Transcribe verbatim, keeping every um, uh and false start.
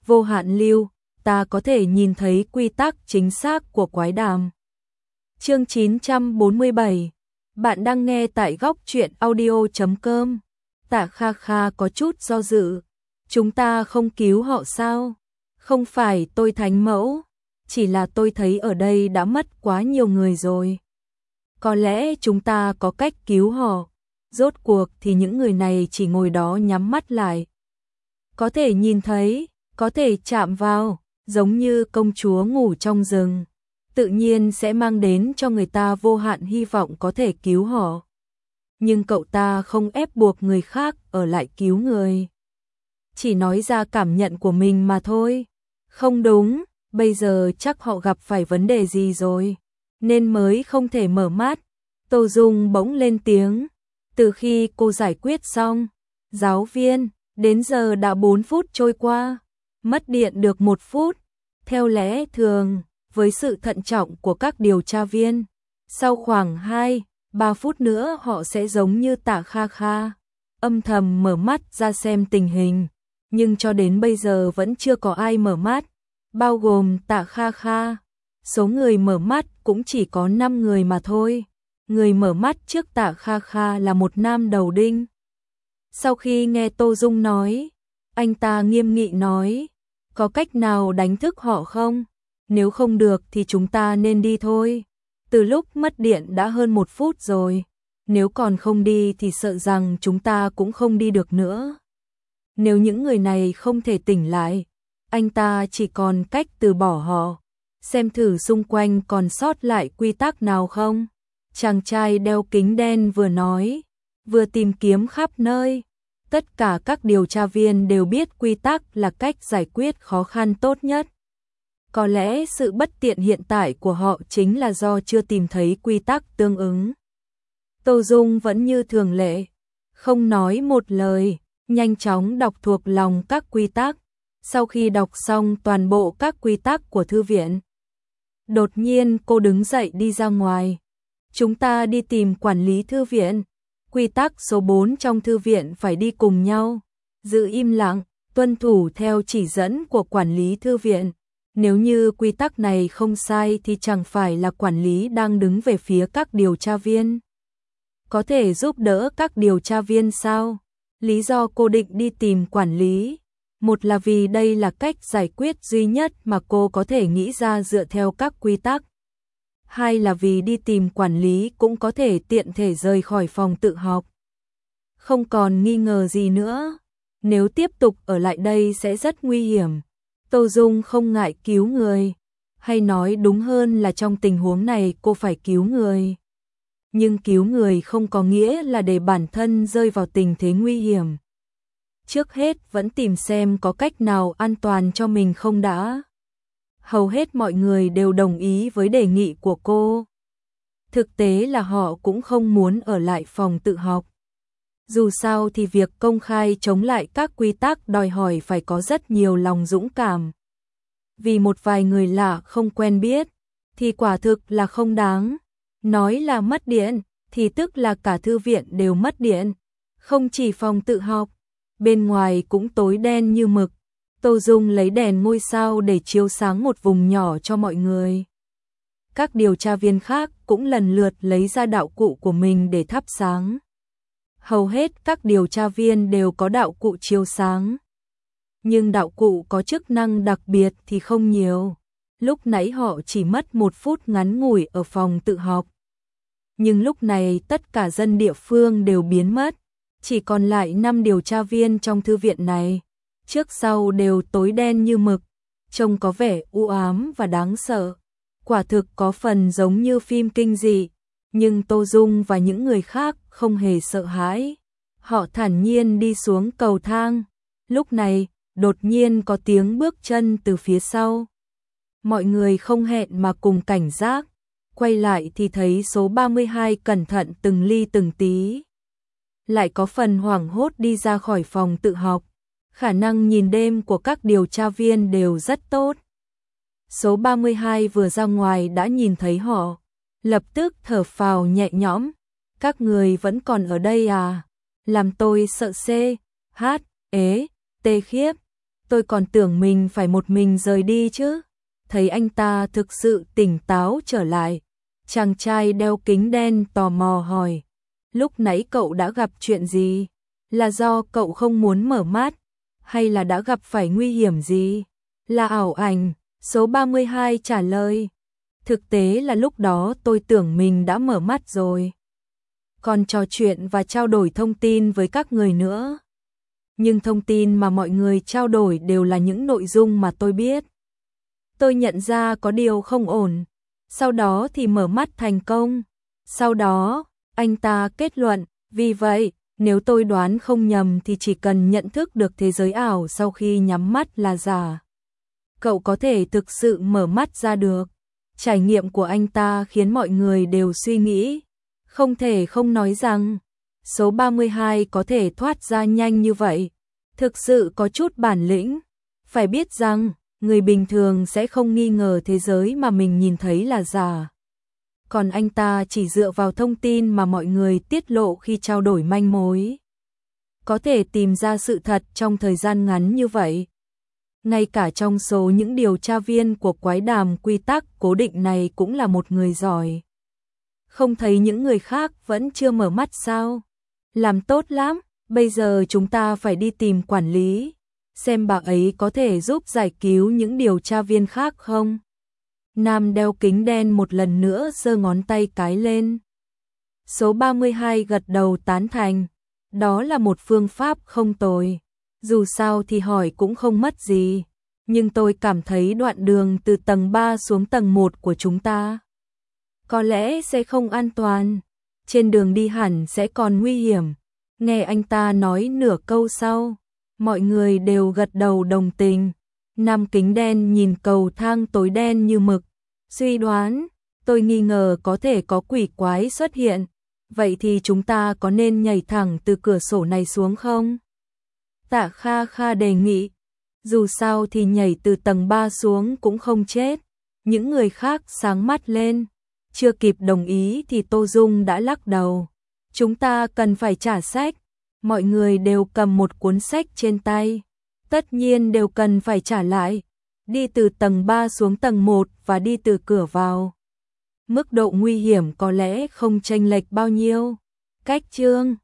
vô hạn lưu, ta có thể nhìn thấy quy tắc chính xác của quái đàm. Chương chín trăm bốn mươi bảy. Bạn đang nghe tại góc truyện audio chấm com. Tạ Kha Kha có chút do dự. Chúng ta không cứu họ sao? Không phải tôi thánh mẫu, chỉ là tôi thấy ở đây đã mất quá nhiều người rồi. Có lẽ chúng ta có cách cứu họ. Rốt cuộc thì những người này chỉ ngồi đó nhắm mắt lại. Có thể nhìn thấy, có thể chạm vào, giống như công chúa ngủ trong rừng. Tự nhiên sẽ mang đến cho người ta vô hạn hy vọng có thể cứu họ. Nhưng cậu ta không ép buộc người khác ở lại cứu người. Chỉ nói ra cảm nhận của mình mà thôi. Không đúng, bây giờ chắc họ gặp phải vấn đề gì rồi, nên mới không thể mở mắt. Tô Dung bỗng lên tiếng. Từ khi cô giải quyết xong, giáo viên, đến giờ đã bốn phút trôi qua. Mất điện được một phút. Theo lẽ thường, với sự thận trọng của các điều tra viên, sau khoảng hai ba phút nữa họ sẽ giống như Tạ Kha Kha, âm thầm mở mắt ra xem tình hình. Nhưng cho đến bây giờ vẫn chưa có ai mở mắt, bao gồm Tạ Kha Kha. Số người mở mắt cũng chỉ có năm người mà thôi. Người mở mắt trước Tạ Kha Kha là một nam đầu đinh. Sau khi nghe Tô Dung nói, anh ta nghiêm nghị nói, có cách nào đánh thức họ không? Nếu không được thì chúng ta nên đi thôi. Từ lúc mất điện đã hơn một phút rồi. Nếu còn không đi thì sợ rằng chúng ta cũng không đi được nữa. Nếu những người này không thể tỉnh lại, anh ta chỉ còn cách từ bỏ họ. Xem thử xung quanh còn sót lại quy tắc nào không? Chàng trai đeo kính đen vừa nói, vừa tìm kiếm khắp nơi. Tất cả các điều tra viên đều biết quy tắc là cách giải quyết khó khăn tốt nhất. Có lẽ sự bất tiện hiện tại của họ chính là do chưa tìm thấy quy tắc tương ứng. Tô Dung vẫn như thường lệ, không nói một lời, nhanh chóng đọc thuộc lòng các quy tắc. Sau khi đọc xong toàn bộ các quy tắc của thư viện, đột nhiên cô đứng dậy đi ra ngoài. Chúng ta đi tìm quản lý thư viện. Quy tắc số bốn trong thư viện phải đi cùng nhau. Giữ im lặng, tuân thủ theo chỉ dẫn của quản lý thư viện. Nếu như quy tắc này không sai thì chẳng phải là quản lý đang đứng về phía các điều tra viên. Có thể giúp đỡ các điều tra viên sao? Lý do cô định đi tìm quản lý, một là vì đây là cách giải quyết duy nhất mà cô có thể nghĩ ra dựa theo các quy tắc. Hai là vì đi tìm quản lý cũng có thể tiện thể rời khỏi phòng tự học. Không còn nghi ngờ gì nữa, nếu tiếp tục ở lại đây sẽ rất nguy hiểm. Tô Dung không ngại cứu người, hay nói đúng hơn là trong tình huống này cô phải cứu người. Nhưng cứu người không có nghĩa là để bản thân rơi vào tình thế nguy hiểm. Trước hết vẫn tìm xem có cách nào an toàn cho mình không đã. Hầu hết mọi người đều đồng ý với đề nghị của cô. Thực tế là họ cũng không muốn ở lại phòng tự học. Dù sao thì việc công khai chống lại các quy tắc đòi hỏi phải có rất nhiều lòng dũng cảm. Vì một vài người lạ không quen biết, thì quả thực là không đáng. Nói là mất điện, thì tức là cả thư viện đều mất điện. Không chỉ phòng tự học, bên ngoài cũng tối đen như mực. Tô Dung lấy đèn ngôi sao để chiếu sáng một vùng nhỏ cho mọi người. Các điều tra viên khác cũng lần lượt lấy ra đạo cụ của mình để thắp sáng. Hầu hết các điều tra viên đều có đạo cụ chiếu sáng. Nhưng đạo cụ có chức năng đặc biệt thì không nhiều. Lúc nãy họ chỉ mất một phút ngắn ngủi ở phòng tự học. Nhưng lúc này tất cả dân địa phương đều biến mất. Chỉ còn lại năm điều tra viên trong thư viện này. Trước sau đều tối đen như mực. Trông có vẻ u ám và đáng sợ. Quả thực có phần giống như phim kinh dị. Nhưng Tô Dung và những người khác không hề sợ hãi. Họ thản nhiên đi xuống cầu thang. Lúc này, đột nhiên có tiếng bước chân từ phía sau. Mọi người không hẹn mà cùng cảnh giác. Quay lại thì thấy số ba mươi hai cẩn thận từng ly từng tí. Lại có phần hoảng hốt đi ra khỏi phòng tự học. Khả năng nhìn đêm của các điều tra viên đều rất tốt. Số ba mươi hai vừa ra ngoài đã nhìn thấy họ. Lập tức thở phào nhẹ nhõm. Các người vẫn còn ở đây à? Làm tôi sợ xê, hát, ế, tê khiếp. tôi còn tưởng mình phải một mình rời đi chứ. Thấy anh ta thực sự tỉnh táo trở lại, chàng trai đeo kính đen tò mò hỏi, lúc nãy cậu đã gặp chuyện gì? Là do cậu không muốn mở mắt, hay là đã gặp phải nguy hiểm gì? Là ảo ảnh, số ba mươi hai trả lời. Thực tế là lúc đó tôi tưởng mình đã mở mắt rồi, còn trò chuyện và trao đổi thông tin với các người nữa. Nhưng thông tin mà mọi người trao đổi đều là những nội dung mà tôi biết. Tôi nhận ra có điều không ổn, sau đó thì mở mắt thành công. Sau đó, anh ta kết luận, vì vậy, nếu tôi đoán không nhầm thì chỉ cần nhận thức được thế giới ảo sau khi nhắm mắt là giả, cậu có thể thực sự mở mắt ra được. Trải nghiệm của anh ta khiến mọi người đều suy nghĩ, không thể không nói rằng, số ba mươi hai có thể thoát ra nhanh như vậy, thực sự có chút bản lĩnh. Phải biết rằng, người bình thường sẽ không nghi ngờ thế giới mà mình nhìn thấy là giả. Còn anh ta chỉ dựa vào thông tin mà mọi người tiết lộ khi trao đổi manh mối, có thể tìm ra sự thật trong thời gian ngắn như vậy. Ngay cả trong số những điều tra viên của quái đàm quy tắc cố định này cũng là một người giỏi. Không thấy những người khác vẫn chưa mở mắt sao? Làm tốt lắm, bây giờ chúng ta phải đi tìm quản lý, xem bà ấy có thể giúp giải cứu những điều tra viên khác không? Nam đeo kính đen một lần nữa giơ ngón tay cái lên. Số ba mươi hai gật đầu tán thành, đó là một phương pháp không tồi. Dù sao thì hỏi cũng không mất gì, nhưng tôi cảm thấy đoạn đường từ tầng ba xuống tầng một của chúng ta có lẽ sẽ không an toàn, trên đường đi hẳn sẽ còn nguy hiểm. Nghe anh ta nói nửa câu sau, mọi người đều gật đầu đồng tình. Nam kính đen nhìn cầu thang tối đen như mực, suy đoán, tôi nghi ngờ có thể có quỷ quái xuất hiện, vậy thì chúng ta có nên nhảy thẳng từ cửa sổ này xuống không? Tạ Kha Kha đề nghị, dù sao thì nhảy từ tầng ba xuống cũng không chết. Những người khác sáng mắt lên, chưa kịp đồng ý thì Tô Dung đã lắc đầu. Chúng ta cần phải trả sách, mọi người đều cầm một cuốn sách trên tay, tất nhiên đều cần phải trả lại. Đi từ tầng ba xuống tầng một và đi từ cửa vào, mức độ nguy hiểm có lẽ không chênh lệch bao nhiêu. Cách chương